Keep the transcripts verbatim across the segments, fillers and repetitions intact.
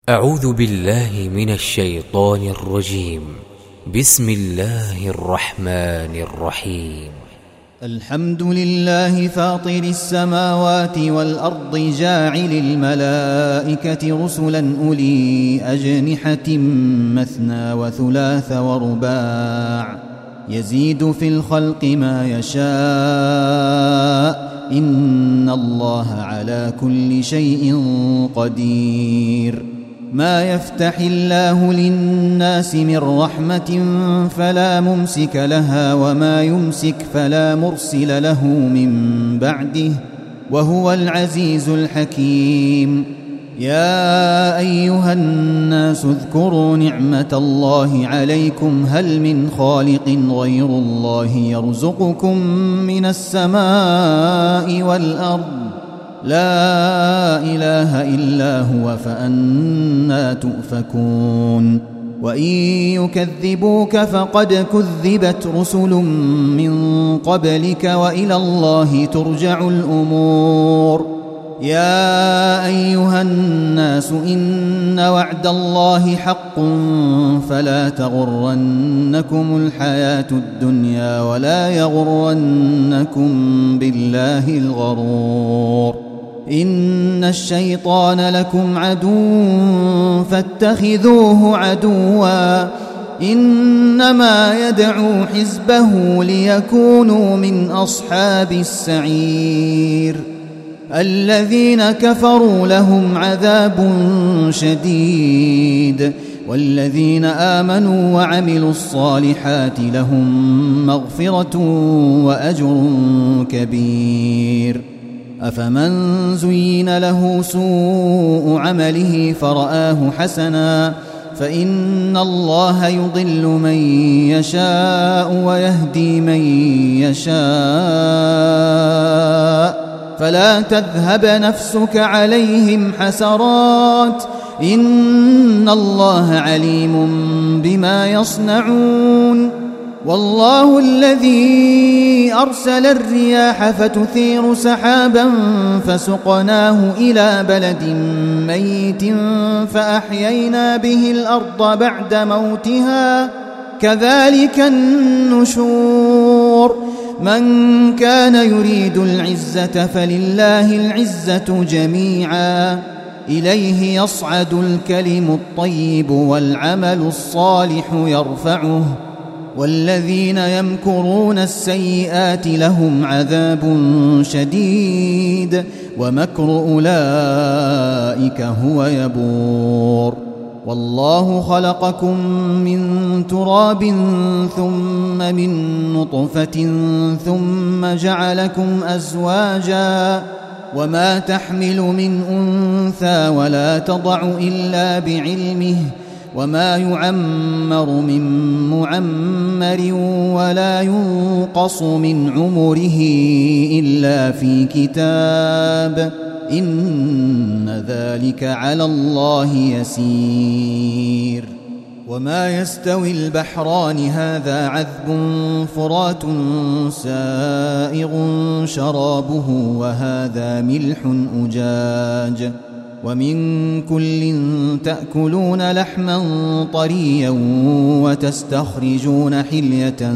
أعوذ بالله من الشيطان الرجيم. بسم الله الرحمن الرحيم. الحمد لله فاطر السماوات والأرض جاعل الملائكة رسلا أولي أجنحة مثنى وثلاث ورباع يزيد في الخلق ما يشاء إن الله على كل شيء قدير. ما يفتح الله للناس من رحمة فلا ممسك لها وما يمسك فلا مرسل له من بعده وهو العزيز الحكيم. يا أيها الناس اذكروا نعمة الله عليكم هل من خالق غير الله يرزقكم من السماء والأرض لا إله إلا هو فأنى تؤفكون. وإن يكذبوك فقد كذبت رسل من قبلك وإلى الله ترجع الأمور. يا أيها الناس إن وعد الله حق فلا تغرنكم الحياة الدنيا ولا يغرنكم بالله الغرور. إن الشيطان لكم عدو فاتخذوه عدوا إنما يدعو حزبه ليكونوا من أصحاب السعير. الذين كفروا لهم عذاب شديد والذين آمنوا وعملوا الصالحات لهم مغفرة وأجر كبير. أفمن زين له سوء عمله فرآه حسنا فإن الله يضل من يشاء ويهدي من يشاء فلا تذهب نفسك عليهم حسرات إن الله عليم بما يصنعون. والله الذي أرسل الرياح فتثير سحابا فسقناه إلى بلد ميت فأحيينا به الأرض بعد موتها كذلك النشور. من كان يريد العزة فلله العزة جميعا إليه يصعد الكلم الطيب والعمل الصالح يرفعه والذين يمكرون السيئات لهم عذاب شديد ومكر أولئك هو يبور. والله خلقكم من تراب ثم من نطفة ثم جعلكم أزواجا وما تحمل من أنثى ولا تضع إلا بعلمه وما يعمر من معمر ولا ينقص من عمره إلا في كتاب إن ذلك على الله يسير. وما يستوي البحران هذا عذب فرات سائغ شرابه وهذا ملح أجاج ومن كل تأكلون لحما طريا وتستخرجون حلية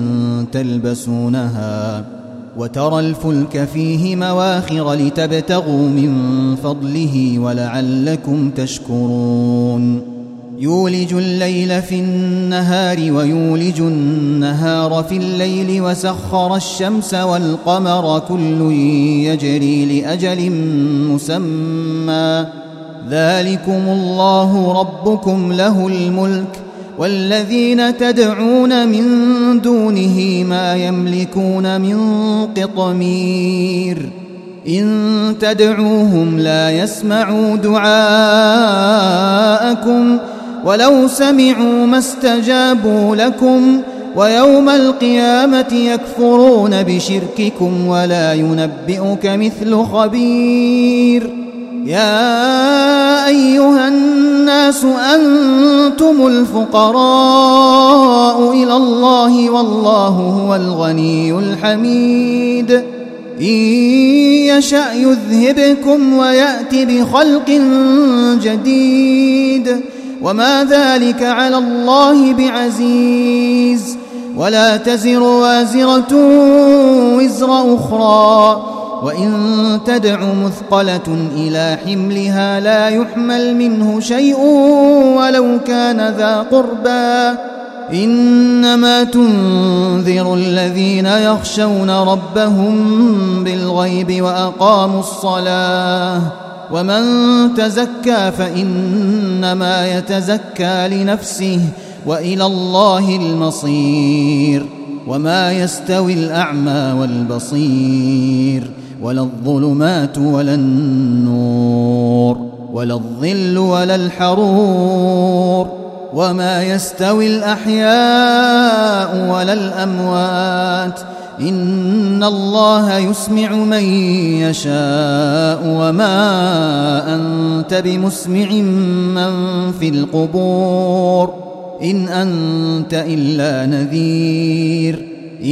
تلبسونها وترى الفلك فيه مواخر لتبتغوا من فضله ولعلكم تشكرون. يولج الليل في النهار ويولج النهار في الليل وسخر الشمس والقمر كل يجري لأجل مسمى ذلكم الله ربكم له الملك والذين تدعون من دونه ما يملكون من قطمير. إن تدعوهم لا يسمعوا دعاءكم ولو سمعوا ما استجابوا لكم ويوم القيامة يكفرون بشرككم ولا ينبئك مثل خبير. يا أيها الناس أنتم الفقراء إلى الله والله هو الغني الحميد. إن يشأ يذهبكم ويأت بخلق جديد وما ذلك على الله بعزيز. ولا تزر وازرة وزر أخرى وإن تدع مثقلة إلى حملها لا يحمل منه شيء ولو كان ذا قربى إنما تنذر الذين يخشون ربهم بالغيب وأقاموا الصلاة ومن تزكى فإنما يتزكى لنفسه وإلى الله المصير. وما يستوي الأعمى والبصير ولا الظلمات ولا النور ولا الظل ولا الحرور وما يستوي الأحياء ولا الأموات إن الله يسمع من يشاء وما أنت بمسمع من في القبور إن أنت إلا نذير.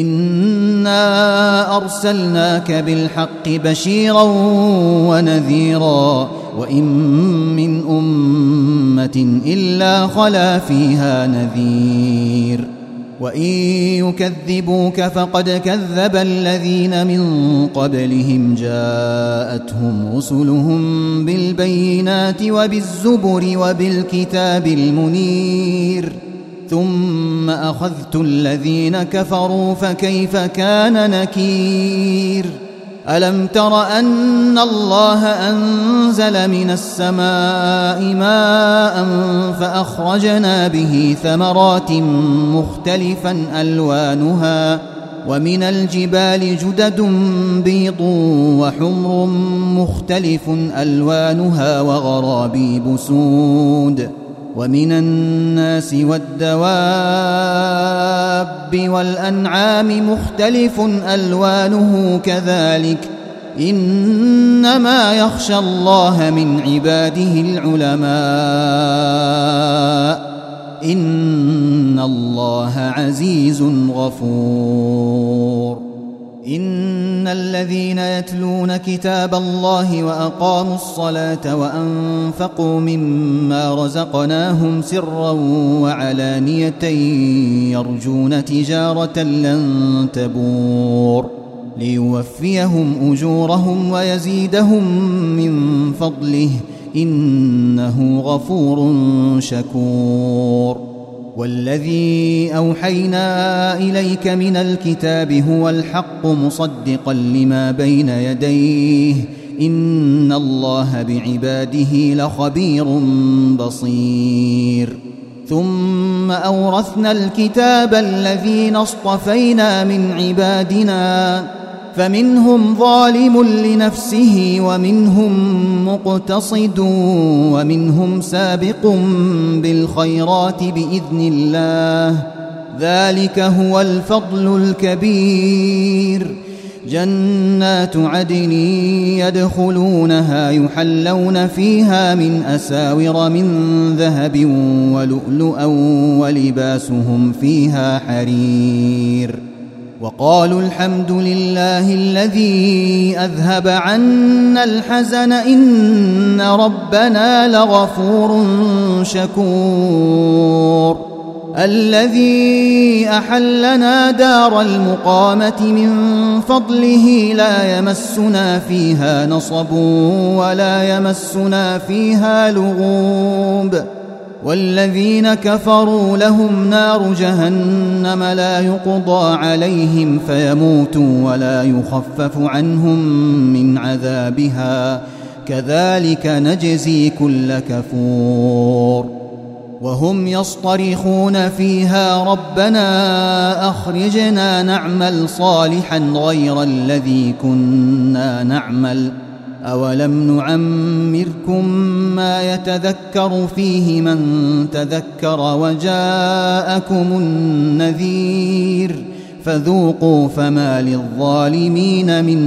إنا أرسلناك بالحق بشيرا ونذيرا وإن من أمة إلا خلا فيها نذير. وإن يكذبوك فقد كذب الذين من قبلهم جاءتهم رسلهم بالبينات وبالزبر وبالكتاب المنير ثم أخذت الذين كفروا فكيف كان نكير. ألم تر أن الله أنزل من السماء ماء فأخرجنا به ثمرات مختلفا ألوانها ومن الجبال جدد بيض وحمر مختلف ألوانها وغرابيب سود ومن الناس والدواب والأنعام مختلف ألوانه كذلك إنما يخشى الله من عباده العلماء إن الله عزيز غفور. إن الذين يتلون كتاب الله وأقاموا الصلاة وأنفقوا مما رزقناهم سرا وعلانية يرجون تجارة لن تبور ليوفيهم أجورهم ويزيدهم من فضله إنه غفور شكور. والذي أوحينا إليك من الكتاب هو الحق مصدقا لما بين يديه إن الله بعباده لخبير بصير. ثم أورثنا الكتاب الذين اصطفينا من عبادنا فمنهم ظالم لنفسه ومنهم مقتصد ومنهم سابق بالخيرات بإذن الله ذلك هو الفضل الكبير. جنات عدن يدخلونها يحلون فيها من أساور من ذهب ولؤلؤا ولباسهم فيها حرير. وقالوا الحمد لله الذي أذهب عنا الحزن إن ربنا لغفور شكور. الذي أحلنا دار المقامة من فضله لا يمسنا فيها نصب ولا يمسنا فيها لغوب. والذين كفروا لهم نار جهنم لا يقضى عليهم فيموتوا ولا يخفف عنهم من عذابها كذلك نجزي كل كفور. وهم يصطرخون فيها ربنا أخرجنا نعمل صالحا غير الذي كنا نعمل أولم نعمركم ما يتذكر فيه من تذكر وجاءكم النذير فذوقوا فما للظالمين من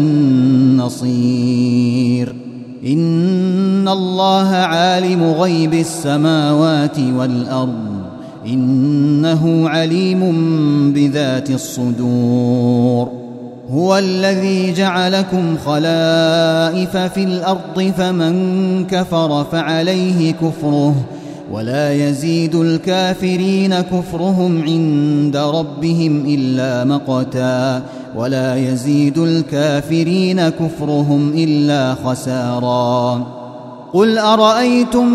نصير. إن الله عالم غيب السماوات والأرض إنه عليم بذات الصدور. هو الذي جعلكم خلائف في الأرض فمن كفر فعليه كفره ولا يزيد الكافرين كفرهم عند ربهم إلا مقتا ولا يزيد الكافرين كفرهم إلا خسارا قل أرأيتم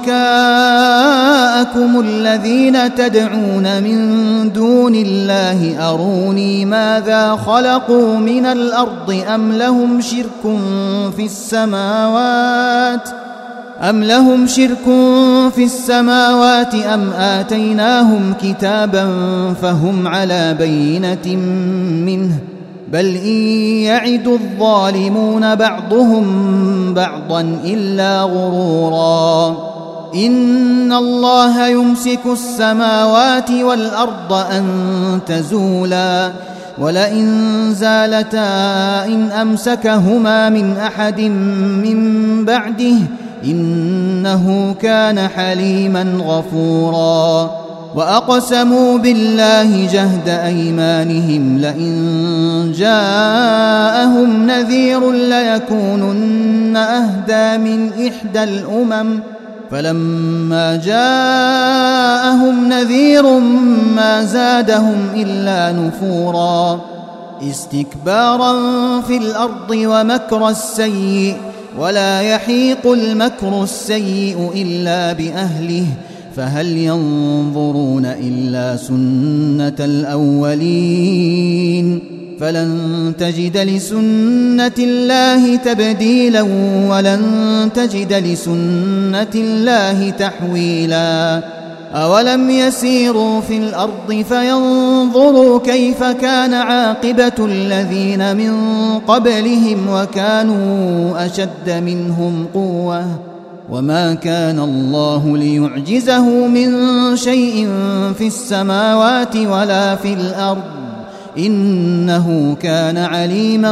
شركاءكم الذين تدعون من دون الله أروني ماذا خلقوا من الأرض أم لهم شرك في السماوات أم لهم شرك في السماوات أم آتيناهم كتابا فهم على بينة منه بل إن يعد الظالمون بعضهم بعضا إلا غرورا إن الله يمسك السماوات والأرض أن تزولا ولئن زالتا إن أمسكهما من أحد من بعده إنه كان حليما غفورا وأقسموا بالله جهد أيمانهم لئن جاءهم نذير ليكونن أهدى من إحدى الأمم فلما جاءهم نذير ما زادهم إلا نفورا استكبارا في الأرض ومكر السيء ولا يحيق المكر السيء إلا بأهله فهل ينظرون إلا سنة الأولين فلن تجد لسنة الله تبديلا ولن تجد لسنة الله تحويلا أولم يسيروا في الأرض فينظروا كيف كان عاقبة الذين من قبلهم وكانوا أشد منهم قوة وما كان الله ليعجزه من شيء في السماوات ولا في الأرض إنه كان عليما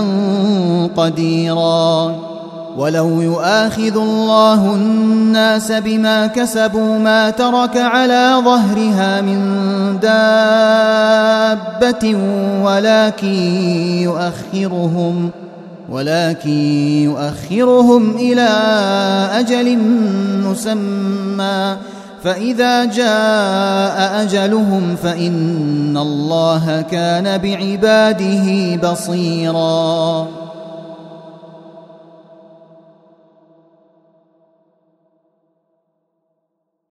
قديرا ولو يؤاخذ الله الناس بما كسبوا ما ترك على ظهرها من دابة ولكن يؤخرهم ولكن يؤخرهم إلى أجل مسمى فإذا جاء أجلهم فإن الله كان بعباده بصيرا